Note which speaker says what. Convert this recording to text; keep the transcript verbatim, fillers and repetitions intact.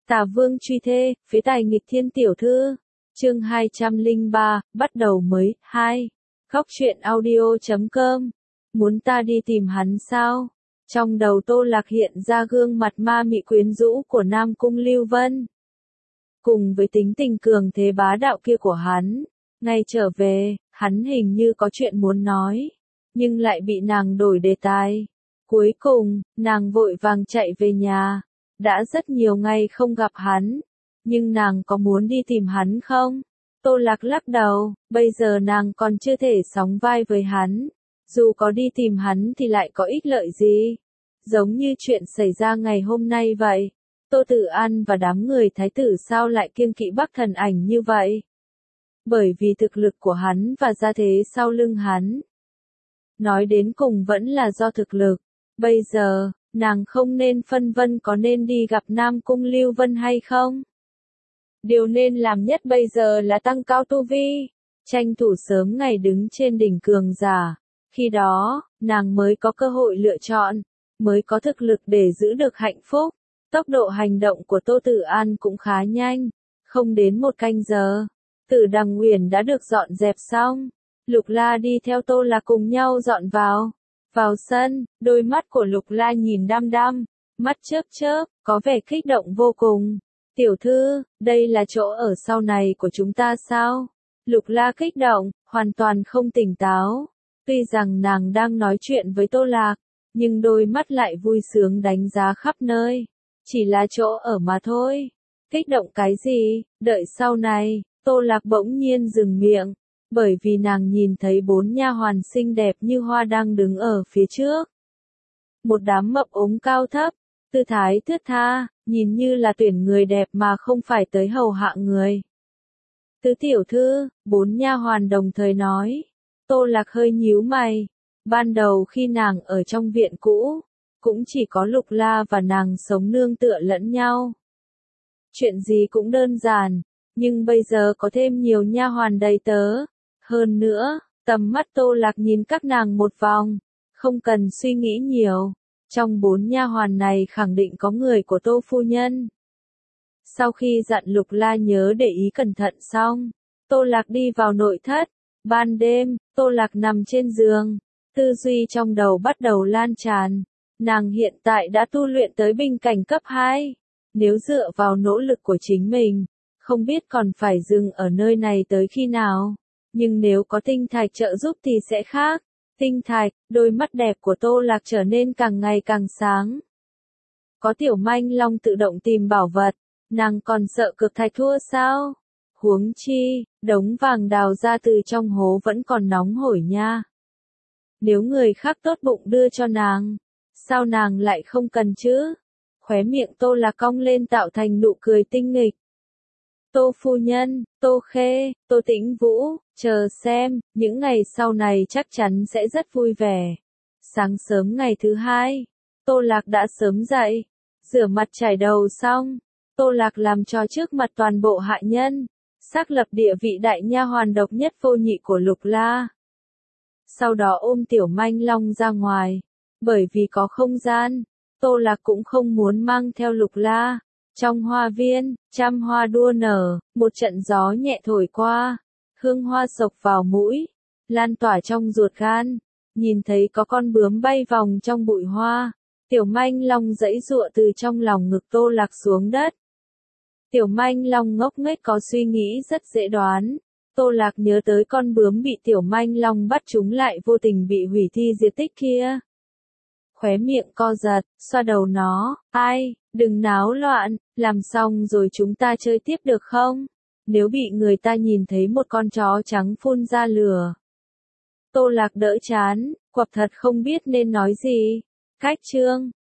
Speaker 1: Tà Vương truy thê, phế tài nghịch thiên tiểu thư. Chương hai trăm lẻ ba, bắt đầu mới, hai. Góc truyện audio chấm com. Muốn ta đi tìm hắn sao? Trong đầu Tô Lạc hiện ra gương mặt ma mị quyến rũ của Nam Cung Lưu Vân. Cùng với tính tình cường thế bá đạo kia của hắn, ngay trở về, hắn hình như có chuyện muốn nói, nhưng lại bị nàng đổi đề tài. Cuối cùng, nàng vội vàng chạy về nhà. Đã rất nhiều ngày không gặp hắn, nhưng nàng có muốn đi tìm hắn không? Tô Lạc lắc đầu, bây giờ nàng còn chưa thể sóng vai với hắn. Dù có đi tìm hắn thì lại có ích lợi gì? Giống như chuyện xảy ra ngày hôm nay vậy. Tô Tử An và đám người thái tử sao lại kiêng kỵ Bắc Thần Ảnh như vậy? Bởi vì thực lực của hắn và gia thế sau lưng hắn. Nói đến cùng vẫn là do thực lực. Bây giờ, nàng không nên phân vân có nên đi gặp Nam Cung Lưu Vân hay không? Điều nên làm nhất bây giờ là tăng cao tu vi, tranh thủ sớm ngày đứng trên đỉnh cường giả. Khi đó, nàng mới có cơ hội lựa chọn, mới có thực lực để giữ được hạnh phúc. Tốc độ hành động của Tô Tử An cũng khá nhanh, không đến một canh giờ. Tử Đằng Uyển đã được dọn dẹp xong, Lục La đi theo Tô Lạc cùng nhau dọn vào. Vào sân, đôi mắt của Lục La nhìn đăm đăm, mắt chớp chớp, có vẻ kích động vô cùng. Tiểu thư, đây là chỗ ở sau này của chúng ta sao? Lục La kích động, hoàn toàn không tỉnh táo. Tuy rằng nàng đang nói chuyện với Tô Lạc, nhưng đôi mắt lại vui sướng đánh giá khắp nơi. Chỉ là chỗ ở mà thôi. Kích động cái gì? Đợi sau này, Tô Lạc bỗng nhiên dừng miệng. Bởi vì nàng nhìn thấy bốn nha hoàn xinh đẹp như hoa đang đứng ở phía trước. Một đám mập ốm cao thấp, tư thái thướt tha, nhìn như là tuyển người đẹp mà không phải tới hầu hạ người. Tứ tiểu thư, bốn nha hoàn đồng thời nói. Tô Lạc hơi nhíu mày. Ban đầu khi nàng ở trong viện cũ, cũng chỉ có Lục La và nàng sống nương tựa lẫn nhau. Chuyện gì cũng đơn giản, nhưng bây giờ có thêm nhiều nha hoàn đầy tớ. Hơn nữa, tầm mắt Tô Lạc nhìn các nàng một vòng, không cần suy nghĩ nhiều. Trong bốn nha hoàn này khẳng định có người của Tô phu nhân. Sau khi dặn Lục La nhớ để ý cẩn thận xong, Tô Lạc đi vào nội thất. Ban đêm, Tô Lạc nằm trên giường, tư duy trong đầu bắt đầu lan tràn. Nàng hiện tại đã tu luyện tới bình cảnh cấp hai. Nếu dựa vào nỗ lực của chính mình, không biết còn phải dừng ở nơi này tới khi nào. Nhưng nếu có tinh thạch trợ giúp thì sẽ khác. Tinh thạch, đôi mắt đẹp của Tô Lạc trở nên càng ngày càng sáng. Có tiểu manh long tự động tìm bảo vật, nàng còn sợ cực thạch thua sao? Huống chi, đống vàng đào ra từ trong hố vẫn còn nóng hổi nha. Nếu người khác tốt bụng đưa cho nàng, sao nàng lại không cần chứ? Khóe miệng Tô Lạc cong lên tạo thành nụ cười tinh nghịch. Tô phu nhân, Tô Khê, Tô Tĩnh Vũ, chờ xem, những ngày sau này chắc chắn sẽ rất vui vẻ. Sáng sớm ngày thứ hai, Tô Lạc đã sớm dậy, rửa mặt chải đầu xong, Tô Lạc làm cho trước mặt toàn bộ hạ nhân, xác lập địa vị đại nha hoàn độc nhất vô nhị của Lục La. Sau đó ôm tiểu manh long ra ngoài, bởi vì có không gian, Tô Lạc cũng không muốn mang theo Lục La. Trong hoa viên, trăm hoa đua nở, một trận gió nhẹ thổi qua, hương hoa sộc vào mũi, lan tỏa trong ruột gan. Nhìn thấy có con bướm bay vòng trong bụi hoa, tiểu manh long giãy giụa từ trong lòng ngực Tô Lạc xuống đất. Tiểu manh long ngốc nghếch có suy nghĩ rất dễ đoán. Tô Lạc nhớ tới con bướm bị tiểu manh long bắt chúng lại vô tình bị hủy thi diệt tích kia. Khóe miệng co giật, xoa đầu nó, ai, đừng náo loạn, làm xong rồi chúng ta chơi tiếp được không? Nếu bị người ta nhìn thấy một con chó trắng phun ra lửa. Tô Lạc đỡ chán, quặp thật không biết nên nói gì. Cách chương,